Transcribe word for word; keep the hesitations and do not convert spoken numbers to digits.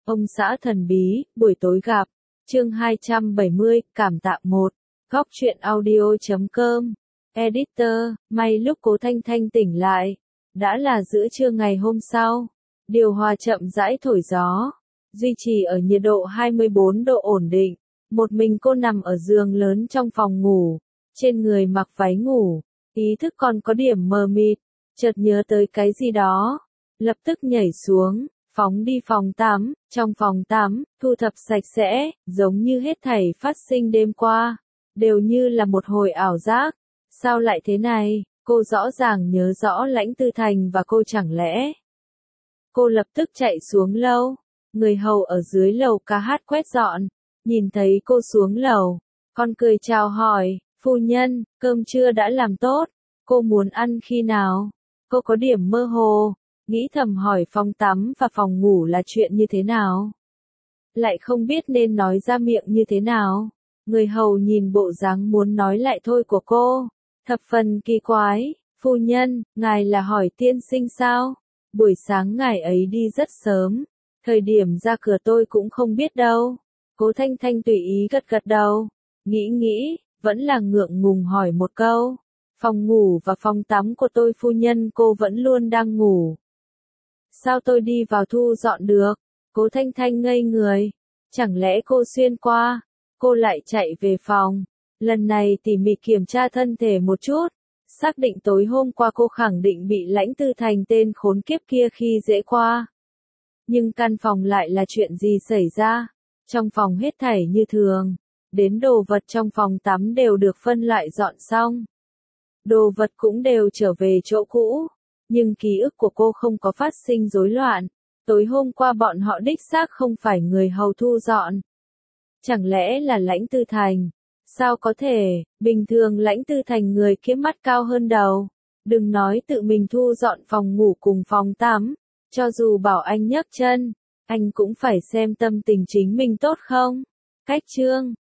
Ông xã thần bí, buổi tối gặp. Chương hai trăm bảy mươi, cảm tạ một. Góc truyện audio chấm com. Editor, may lúc Cố Thanh Thanh tỉnh lại. Đã là giữa trưa ngày hôm sau. Điều hòa chậm rãi thổi gió. Duy trì ở nhiệt độ hai mươi bốn độ ổn định. Một mình cô nằm ở giường lớn trong phòng ngủ. Trên người mặc váy ngủ. Ý thức còn có điểm mờ mịt. Chợt nhớ tới cái gì đó. Lập tức nhảy xuống. Phóng đi phòng tắm, trong phòng tắm, thu thập sạch sẽ, giống như hết thảy phát sinh đêm qua, đều như là một hồi ảo giác. Sao lại thế này, cô rõ ràng nhớ rõ Lãnh Tư Thành và cô chẳng lẽ. Cô lập tức chạy xuống lâu, người hầu ở dưới lầu ca hát quét dọn, nhìn thấy cô xuống lầu, con cười chào hỏi, phu nhân, cơm trưa đã làm tốt, cô muốn ăn khi nào? Cô có điểm mơ hồ. Nghĩ thầm hỏi phòng tắm và phòng ngủ là chuyện như thế nào? Lại không biết nên nói ra miệng như thế nào. Người hầu nhìn bộ dáng muốn nói lại thôi của cô. Thập phần kỳ quái. Phu nhân, ngài là hỏi tiên sinh sao? Buổi sáng ngài ấy đi rất sớm. Thời điểm ra cửa tôi cũng không biết đâu. Cố Thanh Thanh tùy ý gật gật đầu. Nghĩ nghĩ, vẫn là ngượng ngùng hỏi một câu. Phòng ngủ và phòng tắm của tôi phu nhân cô vẫn luôn đang ngủ. Sao tôi đi vào thu dọn được? Cố Thanh Thanh ngây người. Chẳng lẽ cô xuyên qua? Cô lại chạy về phòng. Lần này tỉ mỉ kiểm tra thân thể một chút. Xác định tối hôm qua cô khẳng định bị Lãnh Tư Thành tên khốn kiếp kia khi dễ qua. Nhưng căn phòng lại là chuyện gì xảy ra? Trong phòng hết thảy như thường. Đến đồ vật trong phòng tắm đều được phân loại dọn xong. Đồ vật cũng đều trở về chỗ cũ. Nhưng ký ức của cô không có phát sinh rối loạn. Tối hôm qua bọn họ đích xác không phải người hầu thu dọn. Chẳng lẽ là Lãnh Tư Thành? Sao có thể, bình thường Lãnh Tư Thành người kiếm mắt cao hơn đầu. Đừng nói tự mình thu dọn phòng ngủ cùng phòng tắm. Cho dù bảo anh nhấc chân, anh cũng phải xem tâm tình chính mình tốt không? Cách chương.